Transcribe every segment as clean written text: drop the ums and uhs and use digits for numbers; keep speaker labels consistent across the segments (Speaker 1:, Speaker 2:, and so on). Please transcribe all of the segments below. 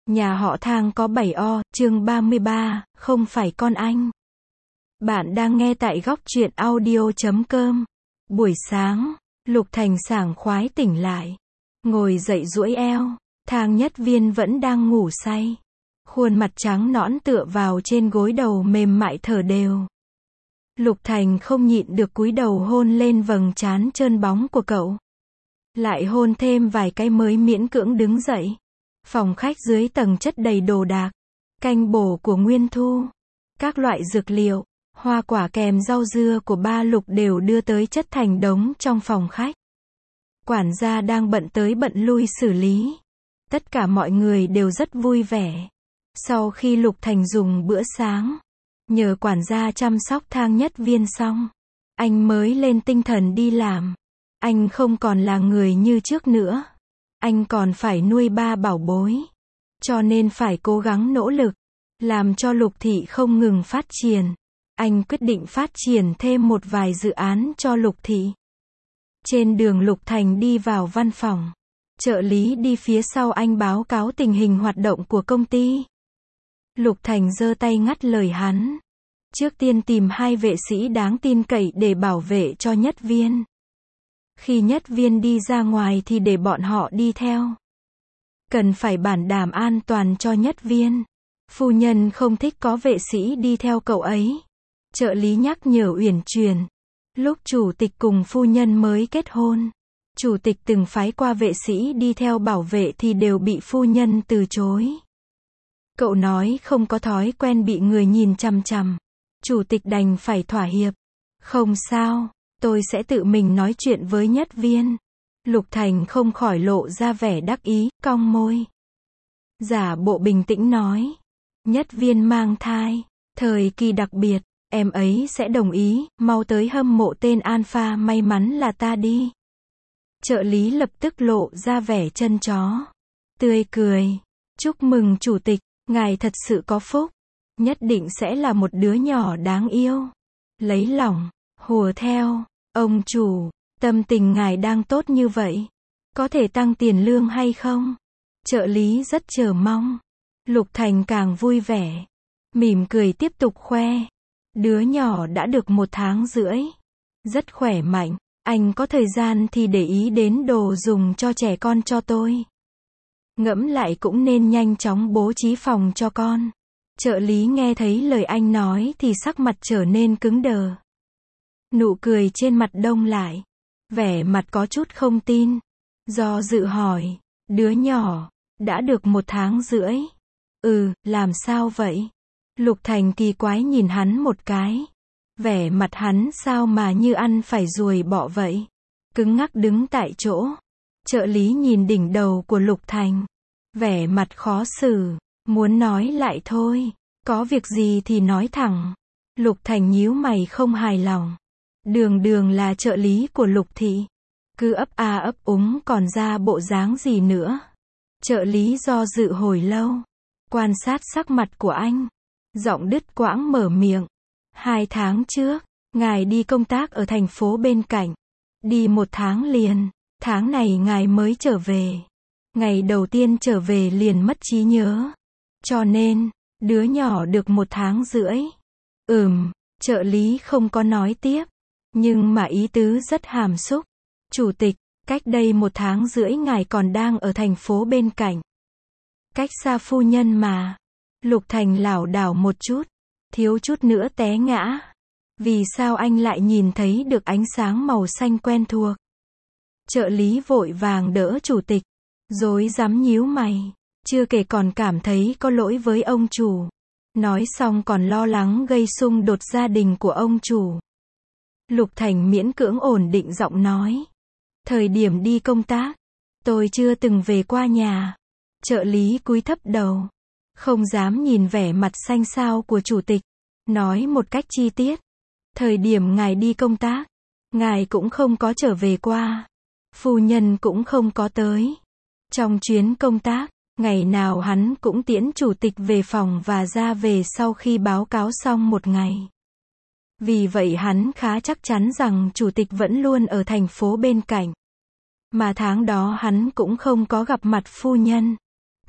Speaker 1: Nhà họ Thang có 7O, chương 33, không phải con anh. Bạn đang nghe tại góc truyện audio.com. Buổi sáng, Lục Thành sảng khoái tỉnh lại. Ngồi dậy duỗi eo, Thang Nhất Viên vẫn đang ngủ say. Khuôn mặt trắng nõn tựa vào trên gối đầu mềm mại thở đều. Lục Thành không nhịn được cúi đầu hôn lên vầng trán trơn bóng của cậu. Lại hôn thêm vài cái mới miễn cưỡng đứng dậy. Phòng khách dưới tầng chất đầy đồ đạc, canh bổ của Nguyên Thu, các loại dược liệu, hoa quả kèm rau dưa của ba Lục đều đưa tới chất thành đống trong phòng khách. Quản gia đang bận tới bận lui xử lý. Tất cả mọi người đều rất vui vẻ. Sau khi Lục Thành dùng bữa sáng, nhờ quản gia chăm sóc Thang Nhất Viên xong, anh mới lên tinh thần đi làm. Anh không còn là người như trước nữa. Anh còn phải nuôi ba bảo bối. Cho nên phải cố gắng nỗ lực, làm cho Lục Thị không ngừng phát triển. Anh quyết định phát triển thêm một vài dự án cho Lục Thị. Trên đường Lục Thành đi vào văn phòng. Trợ lý đi phía sau anh báo cáo tình hình hoạt động của công ty. Lục Thành giơ tay ngắt lời hắn. Trước tiên tìm 2 vệ sĩ đáng tin cậy để bảo vệ cho Nhất Viên. Khi Nhất Viên đi ra ngoài thì để bọn họ đi theo. Cần phải bảo đảm an toàn cho Nhất Viên. Phu nhân không thích có vệ sĩ đi theo cậu ấy. Trợ lý nhắc nhở uyển chuyển. Lúc chủ tịch cùng phu nhân mới kết hôn, chủ tịch từng phái qua vệ sĩ đi theo bảo vệ thì đều bị phu nhân từ chối. Cậu nói không có thói quen bị người nhìn chằm chằm. Chủ tịch đành phải thỏa hiệp. Không sao, tôi sẽ tự mình nói chuyện với Nhất Viên. Lục Thành không khỏi lộ ra vẻ đắc ý, cong môi. Giả bộ bình tĩnh nói. Nhất Viên mang thai, thời kỳ đặc biệt, em ấy sẽ đồng ý, mau tới hâm mộ tên Alpha may mắn là ta đi. Trợ lý lập tức lộ ra vẻ chân chó. Tươi cười. Chúc mừng chủ tịch, ngài thật sự có phúc. Nhất định sẽ là một đứa nhỏ đáng yêu. Lấy lòng, hùa theo. Ông chủ, tâm tình ngài đang tốt như vậy. Có thể tăng tiền lương hay không? Trợ lý rất chờ mong. Lục Thành càng vui vẻ. Mỉm cười tiếp tục khoe. Đứa nhỏ đã được 1 tháng rưỡi. Rất khỏe mạnh. Anh có thời gian thì để ý đến đồ dùng cho trẻ con cho tôi. Ngẫm lại cũng nên nhanh chóng bố trí phòng cho con. Trợ lý nghe thấy lời anh nói thì sắc mặt trở nên cứng đờ. Nụ cười trên mặt đông lại. Vẻ mặt có chút không tin. Do dự hỏi. Đứa nhỏ, đã được 1 tháng rưỡi. Làm sao vậy? Lục Thành kỳ quái nhìn hắn một cái. Vẻ mặt hắn sao mà như ăn phải ruồi bọ vậy? Cứng ngắc đứng tại chỗ. Trợ lý nhìn đỉnh đầu của Lục Thành. Vẻ mặt khó xử. Muốn nói lại thôi. Có việc gì thì nói thẳng. Lục Thành nhíu mày không hài lòng. Đường là trợ lý của Lục Thị. Cứ ấp a ấp úng còn ra bộ dáng gì nữa. Trợ lý do dự hồi lâu. Quan sát sắc mặt của anh. Giọng đứt quãng mở miệng. 2 tháng trước, ngài đi công tác ở thành phố bên cạnh. Đi 1 tháng liền. Tháng này ngài mới trở về. Ngày đầu tiên trở về liền mất trí nhớ. Cho nên, đứa nhỏ được 1 tháng rưỡi. Trợ lý không có nói tiếp. Nhưng mà ý tứ rất hàm xúc. Chủ tịch, cách đây 1 tháng rưỡi ngài còn đang ở thành phố bên cạnh. Cách xa phu nhân mà. Lục Thành lảo đảo một chút. Thiếu chút nữa té ngã. Vì sao anh lại nhìn thấy được ánh sáng màu xanh quen thuộc? Trợ lý vội vàng đỡ chủ tịch. Rối rắm nhíu mày. Chưa kể còn cảm thấy có lỗi với ông chủ. Nói xong còn lo lắng gây xung đột gia đình của ông chủ. Lục Thành miễn cưỡng ổn định giọng nói. Thời điểm đi công tác, tôi chưa từng về qua nhà. Trợ lý cúi thấp đầu. Không dám nhìn vẻ mặt xanh xao của chủ tịch. Nói một cách chi tiết. Thời điểm ngài đi công tác, ngài cũng không có trở về qua. Phu nhân cũng không có tới. Trong chuyến công tác, ngày nào hắn cũng tiễn chủ tịch về phòng và ra về sau khi báo cáo xong 1 ngày. Vì vậy hắn khá chắc chắn rằng chủ tịch vẫn luôn ở thành phố bên cạnh. Mà tháng đó hắn cũng không có gặp mặt phu nhân.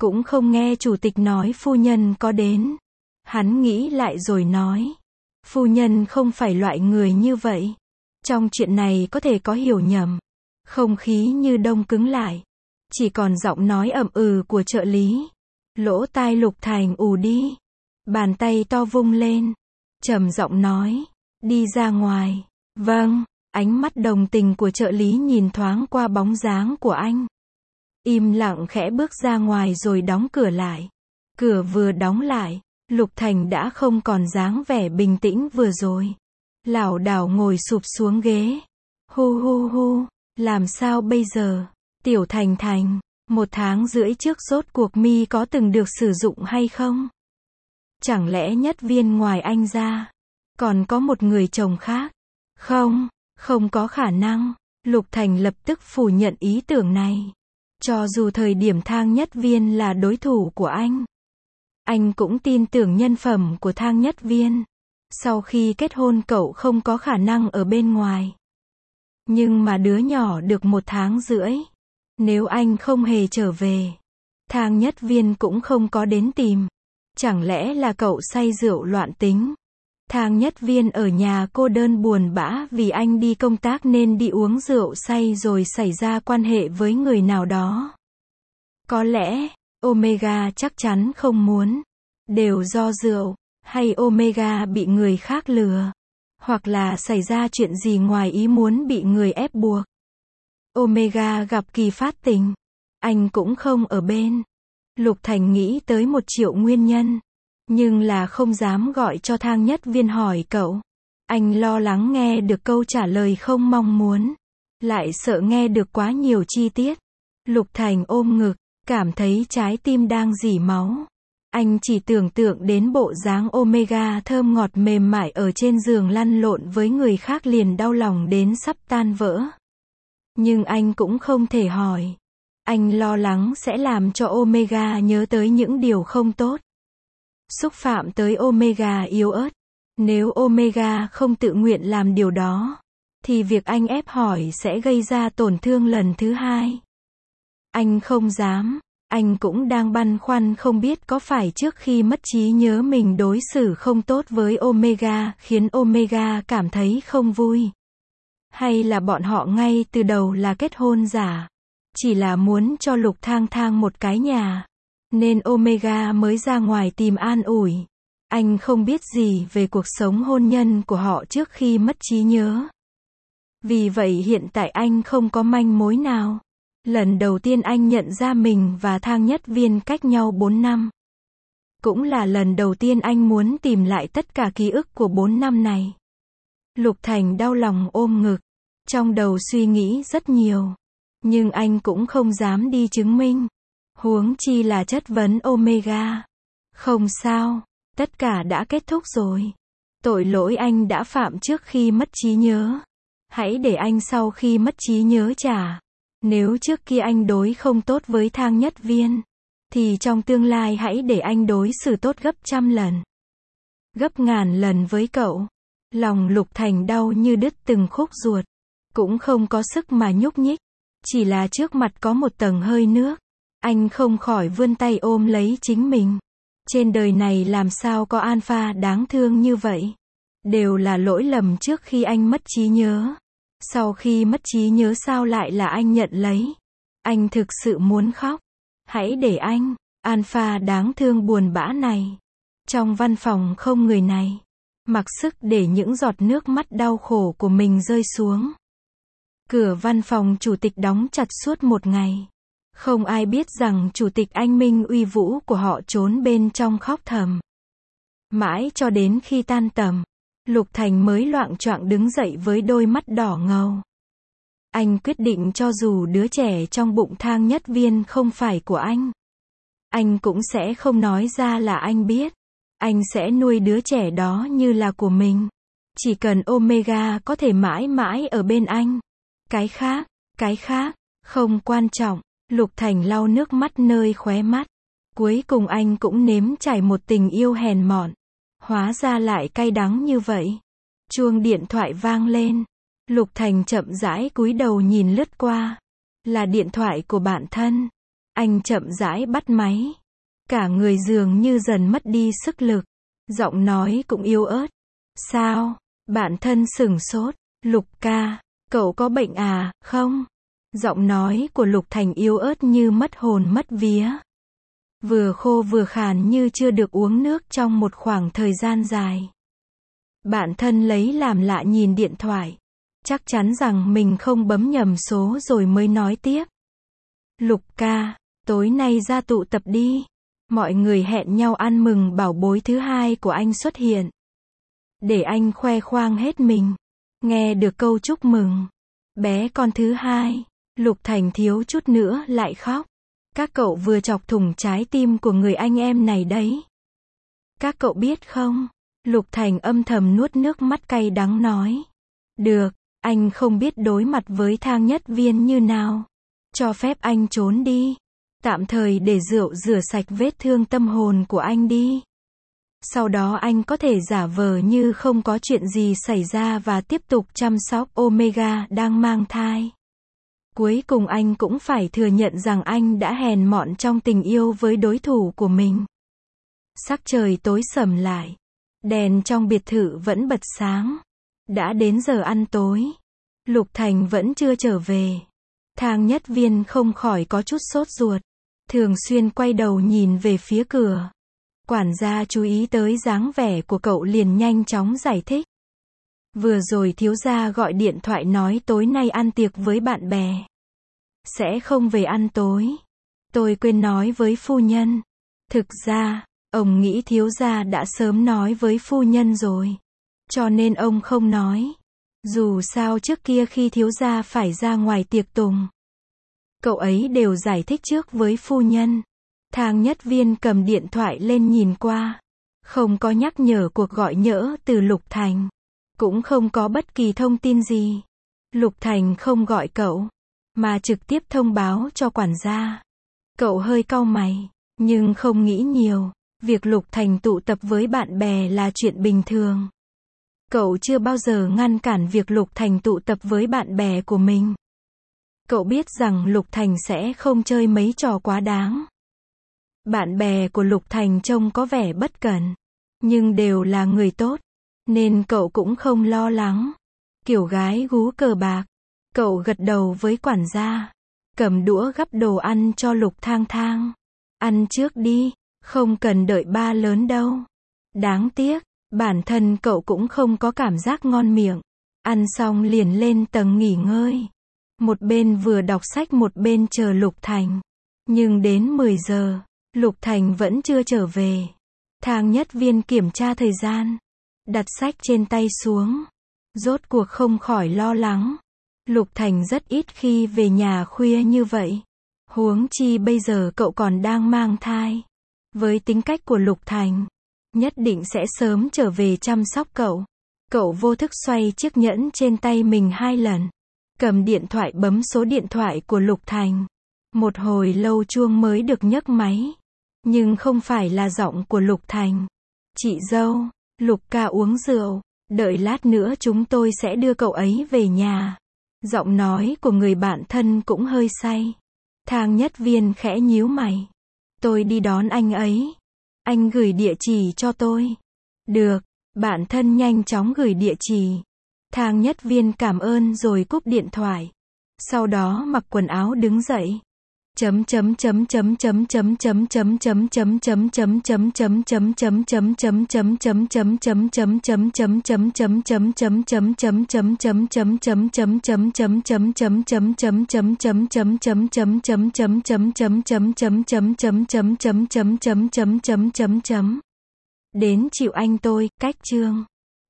Speaker 1: cũng không nghe chủ tịch nói phu nhân có đến. Hắn nghĩ lại rồi nói, phu nhân không phải loại người như vậy. Trong chuyện này có thể có hiểu nhầm. Không khí như đông cứng lại. Chỉ còn giọng nói ậm ừ của trợ lý. Lỗ tai Lục Thành ù đi. Bàn tay to vung lên. Trầm giọng nói, đi ra ngoài. Vâng, ánh mắt đồng tình của trợ lý nhìn thoáng qua bóng dáng của anh. Im lặng khẽ bước ra ngoài rồi đóng cửa lại. Cửa vừa đóng lại, Lục Thành đã không còn dáng vẻ bình tĩnh vừa rồi. Lảo đảo ngồi sụp xuống ghế. Hu hu hu, làm sao bây giờ? Tiểu Thành Thành, 1 tháng rưỡi trước rốt cuộc mi có từng được sử dụng hay không? Chẳng lẽ Nhất Viên ngoài anh ra, còn có một người chồng khác? Không, không có khả năng. Lục Thành lập tức phủ nhận ý tưởng này. Cho dù thời điểm Thang Nhất Viên là đối thủ của anh cũng tin tưởng nhân phẩm của Thang Nhất Viên. Sau khi kết hôn cậu không có khả năng ở bên ngoài. Nhưng mà đứa nhỏ được 1 tháng rưỡi. Nếu anh không hề trở về, Thang Nhất Viên cũng không có đến tìm. Chẳng lẽ là cậu say rượu loạn tính? Thang Nhất Viên ở nhà cô đơn buồn bã vì anh đi công tác nên đi uống rượu say rồi xảy ra quan hệ với người nào đó. Có lẽ, Omega chắc chắn không muốn. Đều do rượu, hay Omega bị người khác lừa. Hoặc là xảy ra chuyện gì ngoài ý muốn bị người ép buộc. Omega gặp kỳ phát tình. Anh cũng không ở bên. Lục Thành nghĩ tới 1 triệu nguyên nhân. Nhưng là không dám gọi cho Thang Nhất Viên hỏi cậu. Anh lo lắng nghe được câu trả lời không mong muốn. Lại sợ nghe được quá nhiều chi tiết. Lục Thành ôm ngực, cảm thấy trái tim đang rỉ máu. Anh chỉ tưởng tượng đến bộ dáng Omega thơm ngọt mềm mại ở trên giường lăn lộn với người khác liền đau lòng đến sắp tan vỡ. Nhưng anh cũng không thể hỏi. Anh lo lắng sẽ làm cho Omega nhớ tới những điều không tốt. Xúc phạm tới Omega yếu ớt. Nếu Omega không tự nguyện làm điều đó, thì việc anh ép hỏi sẽ gây ra tổn thương lần thứ 2. Anh không dám. Anh cũng đang băn khoăn không biết có phải trước khi mất trí nhớ mình đối xử không tốt với Omega khiến Omega cảm thấy không vui. Hay là bọn họ ngay từ đầu là kết hôn giả. Chỉ là muốn cho Lục Thang Thang một cái nhà. Nên Omega mới ra ngoài tìm an ủi. Anh không biết gì về cuộc sống hôn nhân của họ trước khi mất trí nhớ. Vì vậy hiện tại anh không có manh mối nào. Lần đầu tiên anh nhận ra mình và Thang Nhất Viên cách nhau 4 năm. Cũng là lần đầu tiên anh muốn tìm lại tất cả ký ức của 4 năm này. Lục Thành đau lòng ôm ngực. Trong đầu suy nghĩ rất nhiều. Nhưng anh cũng không dám đi chứng minh. Huống chi là chất vấn Omega. Không sao, tất cả đã kết thúc rồi. Tội lỗi anh đã phạm trước khi mất trí nhớ. Hãy để anh sau khi mất trí nhớ trả. Nếu trước kia anh đối không tốt với Thang Nhất Viên, thì trong tương lai hãy để anh đối xử tốt gấp 100 lần. Gấp ngàn lần với cậu. Lòng Lục Thành đau như đứt từng khúc ruột. Cũng không có sức mà nhúc nhích. Chỉ là trước mặt có một tầng hơi nước. Anh không khỏi vươn tay ôm lấy chính mình. Trên đời này làm sao có alpha đáng thương như vậy. Đều là lỗi lầm trước khi anh mất trí nhớ. Sau khi mất trí nhớ sao lại là anh nhận lấy. Anh thực sự muốn khóc. Hãy để anh, alpha đáng thương buồn bã này. Trong văn phòng không người này. Mặc sức để những giọt nước mắt đau khổ của mình rơi xuống. Cửa văn phòng chủ tịch đóng chặt suốt 1 ngày. Không ai biết rằng chủ tịch anh minh uy vũ của họ trốn bên trong khóc thầm. Mãi cho đến khi tan tầm, Lục Thành mới loạng choạng đứng dậy với đôi mắt đỏ ngầu. Anh quyết định cho dù đứa trẻ trong bụng Thang Nhất Viên không phải của anh cũng sẽ không nói ra là anh biết. Anh sẽ nuôi đứa trẻ đó như là của mình. Chỉ cần Omega có thể mãi mãi ở bên anh. Cái khác, không quan trọng. Lục Thành lau nước mắt nơi khóe mắt. Cuối cùng anh cũng nếm trải một tình yêu hèn mọn. Hóa ra lại cay đắng như vậy. Chuông điện thoại vang lên. Lục Thành chậm rãi cúi đầu nhìn lướt qua. Là điện thoại của bạn thân. Anh chậm rãi bắt máy. Cả người dường như dần mất đi sức lực. Giọng nói cũng yếu ớt. Sao? Bạn thân sửng sốt. Lục ca, cậu có bệnh à, không? Giọng nói của Lục Thành yếu ớt như mất hồn mất vía. Vừa khô vừa khàn như chưa được uống nước trong một khoảng thời gian dài. Bạn thân lấy làm lạ nhìn điện thoại. Chắc chắn rằng mình không bấm nhầm số rồi mới nói tiếp. Lục ca, tối nay ra tụ tập đi. Mọi người hẹn nhau ăn mừng bảo bối thứ hai của anh xuất hiện. Để anh khoe khoang hết mình. Nghe được câu chúc mừng. Bé con thứ hai. Lục Thành thiếu chút nữa lại khóc. Các cậu vừa chọc thủng trái tim của người anh em này đấy. Các cậu biết không? Lục Thành âm thầm nuốt nước mắt cay đắng nói. Được, anh không biết đối mặt với Thang Nhất Viên như nào. Cho phép anh trốn đi. Tạm thời để rượu rửa sạch vết thương tâm hồn của anh đi. Sau đó anh có thể giả vờ như không có chuyện gì xảy ra và tiếp tục chăm sóc Omega đang mang thai. Cuối cùng anh cũng phải thừa nhận rằng anh đã hèn mọn trong tình yêu với đối thủ của mình. Sắc trời tối sầm lại. Đèn trong biệt thự vẫn bật sáng. Đã đến giờ ăn tối. Lục Thành vẫn chưa trở về. Thang Nhất Viên không khỏi có chút sốt ruột. Thường xuyên quay đầu nhìn về phía cửa. Quản gia chú ý tới dáng vẻ của cậu liền nhanh chóng giải thích. Vừa rồi thiếu gia gọi điện thoại nói tối nay ăn tiệc với bạn bè. Sẽ không về ăn tối. Tôi quên nói với phu nhân. Thực ra, ông nghĩ thiếu gia đã sớm nói với phu nhân rồi. Cho nên ông không nói. Dù sao trước kia khi thiếu gia phải ra ngoài tiệc tùng, cậu ấy đều giải thích trước với phu nhân. Thang Nhất Viên cầm điện thoại lên nhìn qua. Không có nhắc nhở cuộc gọi nhỡ từ Lục Thành. Cũng không có bất kỳ thông tin gì. Lục Thành không gọi cậu, mà trực tiếp thông báo cho quản gia. Cậu hơi cau mày, nhưng không nghĩ nhiều. Việc Lục Thành tụ tập với bạn bè là chuyện bình thường. Cậu chưa bao giờ ngăn cản việc Lục Thành tụ tập với bạn bè của mình. Cậu biết rằng Lục Thành sẽ không chơi mấy trò quá đáng. Bạn bè của Lục Thành trông có vẻ bất cẩn, nhưng đều là người tốt, nên cậu cũng không lo lắng. Kiểu gái gú cờ bạc. Cậu gật đầu với quản gia, cầm đũa gắp đồ ăn cho Lục Thang Thang. Ăn trước đi, không cần đợi ba lớn đâu. Đáng tiếc, bản thân cậu cũng không có cảm giác ngon miệng. Ăn xong liền lên tầng nghỉ ngơi. Một bên vừa đọc sách một bên chờ Lục Thành. Nhưng đến 10 giờ, Lục Thành vẫn chưa trở về. Thang Nhất Viên kiểm tra thời gian, đặt sách trên tay xuống. Rốt cuộc không khỏi lo lắng. Lục Thành rất ít khi về nhà khuya như vậy. Huống chi bây giờ cậu còn đang mang thai. Với tính cách của Lục Thành, nhất định sẽ sớm trở về chăm sóc cậu. Cậu vô thức xoay chiếc nhẫn trên tay mình 2 lần. Cầm điện thoại bấm số điện thoại của Lục Thành. Một hồi lâu chuông mới được nhấc máy. Nhưng không phải là giọng của Lục Thành. Chị dâu, Lục ca uống rượu. Đợi lát nữa chúng tôi sẽ đưa cậu ấy về nhà. Giọng nói của người bạn thân cũng hơi say. Thang Nhất Viên khẽ nhíu mày. Tôi đi đón anh ấy. Anh gửi địa chỉ cho tôi. Được, bạn thân nhanh chóng gửi địa chỉ. Thang Nhất Viên cảm ơn rồi cúp điện thoại. Sau đó mặc quần áo đứng dậy. Đến chịu anh tôi, cách chương